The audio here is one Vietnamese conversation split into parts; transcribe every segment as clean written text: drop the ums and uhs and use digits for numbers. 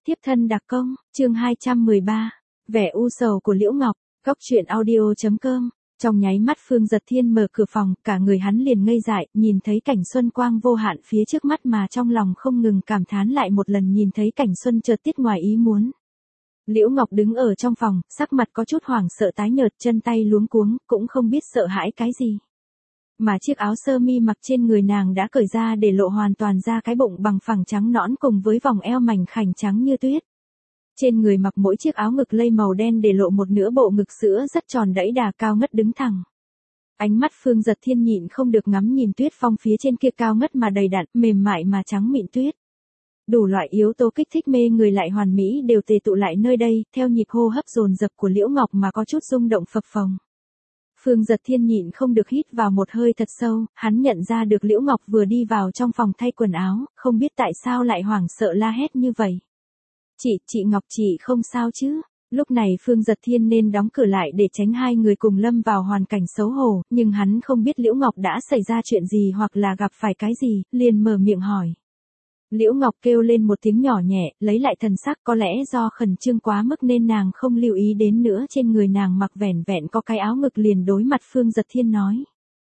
Tiếp thân đặc công, chương 213. Vẻ u sầu của Liễu Ngọc, góc truyện audio.com. Trong nháy mắt Phương Dật Thiên mở cửa phòng, cả người hắn liền ngây dại, nhìn thấy cảnh xuân quang vô hạn phía trước mắt mà trong lòng không ngừng cảm thán lại một lần nhìn thấy cảnh xuân chợt tiết ngoài ý muốn. Liễu Ngọc đứng ở trong phòng, sắc mặt có chút hoảng sợ tái nhợt, chân tay luống cuống, cũng không biết sợ hãi cái gì. Mà chiếc áo sơ mi mặc trên người nàng đã cởi ra để lộ hoàn toàn ra cái bụng bằng phẳng trắng nõn cùng với vòng eo mảnh khảnh trắng như tuyết. Trên người mặc mỗi chiếc áo ngực lây màu đen để lộ một nửa bộ ngực sữa rất tròn đẫy đà cao ngất đứng thẳng. Ánh mắt Phương Dật Thiên nhịn không được ngắm nhìn tuyết phong phía trên kia cao ngất mà đầy đặn, mềm mại mà trắng mịn tuyết. Đủ loại yếu tố kích thích mê người lại hoàn mỹ đều tề tụ lại nơi đây, theo nhịp hô hấp dồn dập của Liễu Ngọc mà có chút rung động phập phồng. Phương Dật Thiên nhịn không được hít vào một hơi thật sâu, hắn nhận ra được Liễu Ngọc vừa đi vào trong phòng thay quần áo, không biết tại sao lại hoảng sợ la hét như vậy. Chị Ngọc chị không sao chứ? Lúc này Phương Dật Thiên nên đóng cửa lại để tránh hai người cùng lâm vào hoàn cảnh xấu hổ, nhưng hắn không biết Liễu Ngọc đã xảy ra chuyện gì hoặc là gặp phải cái gì, liền mở miệng hỏi. Liễu Ngọc kêu lên một tiếng nhỏ nhẹ, lấy lại thần sắc, có lẽ do khẩn trương quá mức nên nàng không lưu ý đến nữa, trên người nàng mặc vẻn vẹn có cái áo ngực liền đối mặt Phương Dật Thiên nói.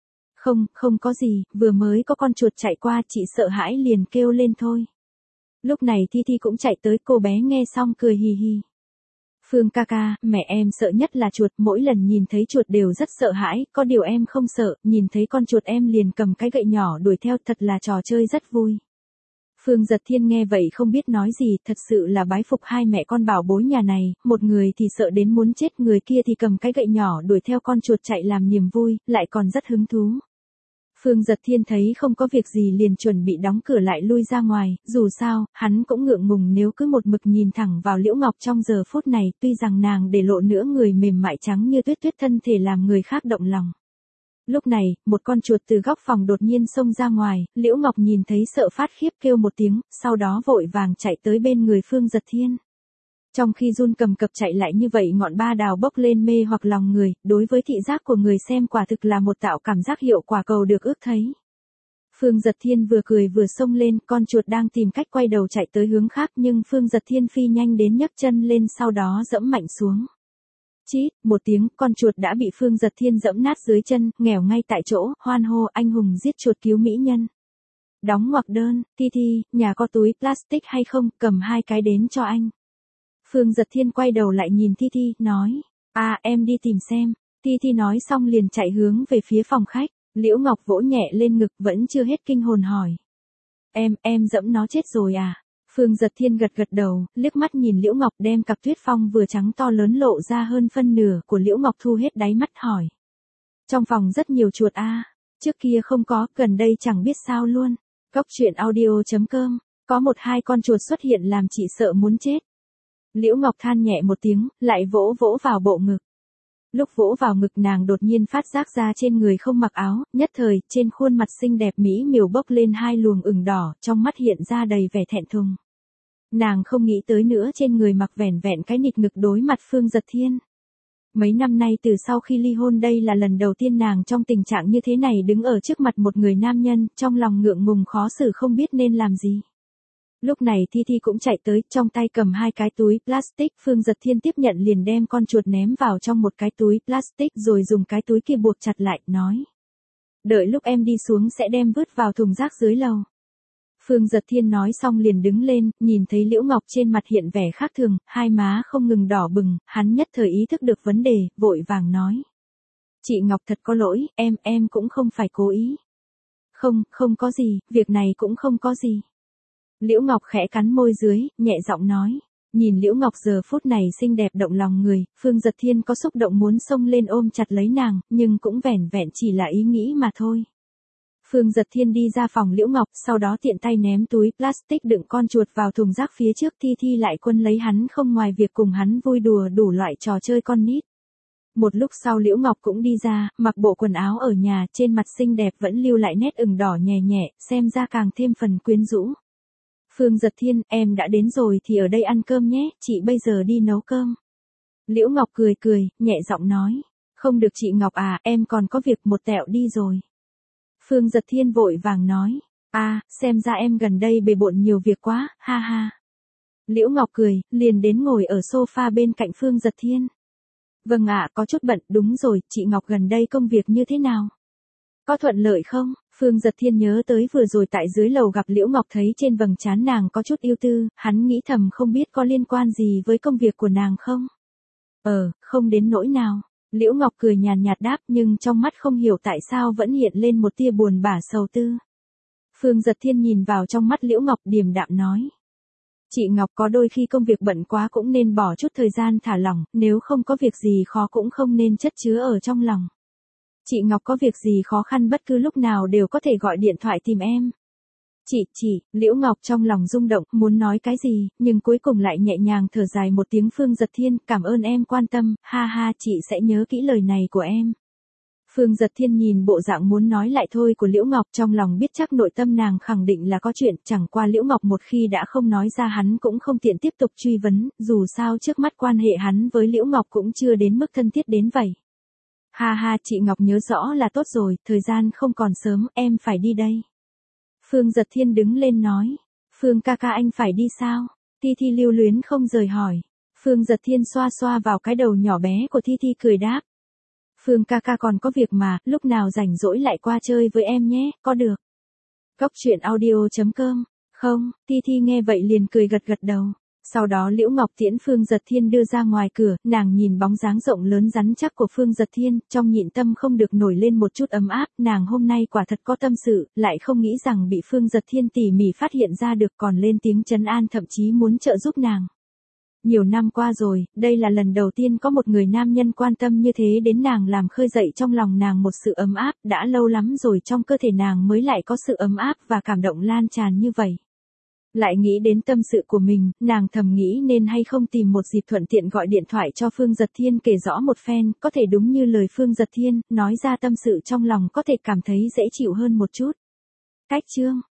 Không có gì, vừa mới có con chuột chạy qua chị sợ hãi liền kêu lên thôi. Lúc này Thi cũng chạy tới, cô bé nghe xong cười hì hì. Phương ca ca, mẹ em sợ nhất là chuột, mỗi lần nhìn thấy chuột đều rất sợ hãi, có điều em không sợ, nhìn thấy con chuột em liền cầm cái gậy nhỏ đuổi theo, thật là trò chơi rất vui. Phương Dật Thiên nghe vậy không biết nói gì, thật sự là bái phục hai mẹ con bảo bối nhà này, một người thì sợ đến muốn chết, người kia thì cầm cái gậy nhỏ đuổi theo con chuột chạy làm niềm vui, lại còn rất hứng thú. Phương Dật Thiên thấy không có việc gì liền chuẩn bị đóng cửa lại lui ra ngoài, dù sao, hắn cũng ngượng ngùng nếu cứ một mực nhìn thẳng vào Liễu Ngọc trong giờ phút này, tuy rằng nàng để lộ nửa người mềm mại trắng như tuyết thân thể làm người khác động lòng. Lúc này, một con chuột từ góc phòng đột nhiên xông ra ngoài, Liễu Ngọc nhìn thấy sợ phát khiếp kêu một tiếng, sau đó vội vàng chạy tới bên người Phương Dật Thiên. Trong khi run cầm cập chạy lại như vậy ngọn ba đào bốc lên mê hoặc lòng người, đối với thị giác của người xem quả thực là một tạo cảm giác hiệu quả cầu được ước thấy. Phương Dật Thiên vừa cười vừa xông lên, con chuột đang tìm cách quay đầu chạy tới hướng khác nhưng Phương Dật Thiên phi nhanh đến nhấc chân lên sau đó dẫm mạnh xuống. Chít, một tiếng, con chuột đã bị Phương Dật Thiên dẫm nát dưới chân, nghèo ngay tại chỗ, hoan hô anh hùng giết chuột cứu mỹ nhân. Đóng ngoặc đơn, Thi, nhà có túi plastic hay không, cầm 2 cái đến cho anh. Phương Dật Thiên quay đầu lại nhìn Thi, nói, em đi tìm xem. Thi nói xong liền chạy hướng về phía phòng khách, Liễu Ngọc vỗ nhẹ lên ngực vẫn chưa hết kinh hồn hỏi. Em dẫm nó chết rồi à? Phương Dật Thiên gật đầu, liếc mắt nhìn Liễu Ngọc đem cặp tuyết phong vừa trắng to lớn lộ ra hơn phân nửa của Liễu Ngọc thu hết đáy mắt hỏi. Trong phòng rất nhiều chuột trước kia không có, gần đây chẳng biết sao luôn. Góc truyện audio.com, có 1-2 con chuột xuất hiện làm chị sợ muốn chết. Liễu Ngọc than nhẹ một tiếng, lại vỗ vào bộ ngực. Lúc vỗ vào ngực nàng đột nhiên phát giác ra trên người không mặc áo, nhất thời, trên khuôn mặt xinh đẹp mỹ miều bốc lên 2 luồng ửng đỏ, trong mắt hiện ra đầy vẻ thẹn thùng. Nàng không nghĩ tới nữa trên người mặc vẻn vẹn cái nịt ngực đối mặt Phương Dật Thiên. Mấy năm nay từ sau khi ly hôn đây là lần đầu tiên nàng trong tình trạng như thế này đứng ở trước mặt một người nam nhân, trong lòng ngượng ngùng khó xử không biết nên làm gì. Lúc này Thi cũng chạy tới, trong tay cầm 2 cái túi plastic, Phương Dật Thiên tiếp nhận liền đem con chuột ném vào trong một cái túi plastic rồi dùng cái túi kia buộc chặt lại, nói. Đợi lúc em đi xuống sẽ đem vứt vào thùng rác dưới lầu. Phương Dật Thiên nói xong liền đứng lên, nhìn thấy Liễu Ngọc trên mặt hiện vẻ khác thường, hai má không ngừng đỏ bừng, hắn nhất thời ý thức được vấn đề, vội vàng nói. Chị Ngọc thật có lỗi, em cũng không phải cố ý. Không có gì, việc này cũng không có gì. Liễu Ngọc khẽ cắn môi dưới, nhẹ giọng nói. Nhìn Liễu Ngọc giờ phút này xinh đẹp động lòng người, Phương Dật Thiên có xúc động muốn xông lên ôm chặt lấy nàng, nhưng cũng vẻn vẹn chỉ là ý nghĩ mà thôi. Phương Dật Thiên đi ra phòng Liễu Ngọc, sau đó tiện tay ném túi plastic đựng con chuột vào thùng rác phía trước. Thi lại quân lấy hắn không ngoài việc cùng hắn vui đùa đủ loại trò chơi con nít. Một lúc sau Liễu Ngọc cũng đi ra, mặc bộ quần áo ở nhà, trên mặt xinh đẹp vẫn lưu lại nét ửng đỏ nhẹ nhẹ, xem ra càng thêm phần quyến rũ. Phương Dật Thiên, em đã đến rồi thì ở đây ăn cơm nhé, chị bây giờ đi nấu cơm. Liễu Ngọc cười, nhẹ giọng nói. Không được chị Ngọc em còn có việc một tẹo đi rồi. Phương Dật Thiên vội vàng nói. Xem ra em gần đây bề bộn nhiều việc quá, ha ha. Liễu Ngọc cười, liền đến ngồi ở sofa bên cạnh Phương Giật Thiên. Vâng ạ, có chút bận, đúng rồi, chị Ngọc gần đây công việc như thế nào? Có thuận lợi không? Phương Giật Thiên nhớ tới vừa rồi tại dưới lầu gặp Liễu Ngọc thấy trên vầng trán nàng có chút ưu tư, hắn nghĩ thầm không biết có liên quan gì với công việc của nàng không? Không đến nỗi nào. Liễu Ngọc cười nhàn nhạt đáp nhưng trong mắt không hiểu tại sao vẫn hiện lên một tia buồn bã sầu tư. Phương Giật Thiên nhìn vào trong mắt Liễu Ngọc điềm đạm nói. Chị Ngọc có đôi khi công việc bận quá cũng nên bỏ chút thời gian thả lỏng, nếu không có việc gì khó cũng không nên chất chứa ở trong lòng. Chị Ngọc có việc gì khó khăn bất cứ lúc nào đều có thể gọi điện thoại tìm em. Liễu Ngọc trong lòng rung động, muốn nói cái gì, nhưng cuối cùng lại nhẹ nhàng thở dài một tiếng. Phương Giật Thiên, cảm ơn em quan tâm, ha ha, chị sẽ nhớ kỹ lời này của em. Phương Giật Thiên nhìn bộ dạng muốn nói lại thôi của Liễu Ngọc, trong lòng biết chắc nội tâm nàng khẳng định là có chuyện, chẳng qua Liễu Ngọc một khi đã không nói ra hắn cũng không tiện tiếp tục truy vấn, dù sao trước mắt quan hệ hắn với Liễu Ngọc cũng chưa đến mức thân thiết đến vậy. Ha ha, chị Ngọc nhớ rõ là tốt rồi, thời gian không còn sớm, em phải đi đây. Phương Giật Thiên đứng lên nói. Phương ca ca anh phải đi sao? Thi Thi lưu luyến không rời hỏi. Phương Giật Thiên xoa xoa vào cái đầu nhỏ bé của Thi Thi cười đáp. Phương ca ca còn có việc mà, lúc nào rảnh rỗi lại qua chơi với em nhé, có được? Cốc truyện audio.com. Không, Thi Thi nghe vậy liền cười gật gật đầu. Sau đó Liễu Ngọc tiễn Phương Giật Thiên đưa ra ngoài cửa, nàng nhìn bóng dáng rộng lớn rắn chắc của Phương Giật Thiên, trong nhịn tâm không được nổi lên một chút ấm áp, nàng hôm nay quả thật có tâm sự, lại không nghĩ rằng bị Phương Giật Thiên tỉ mỉ phát hiện ra được còn lên tiếng trấn an thậm chí muốn trợ giúp nàng. Nhiều năm qua rồi, đây là lần đầu tiên có một người nam nhân quan tâm như thế đến nàng làm khơi dậy trong lòng nàng một sự ấm áp, đã lâu lắm rồi trong cơ thể nàng mới lại có sự ấm áp và cảm động lan tràn như vậy. Lại nghĩ đến tâm sự của mình, nàng thầm nghĩ nên hay không tìm một dịp thuận tiện gọi điện thoại cho Phương Giật Thiên kể rõ một phen, có thể đúng như lời Phương Giật Thiên, nói ra tâm sự trong lòng có thể cảm thấy dễ chịu hơn một chút. Cách chương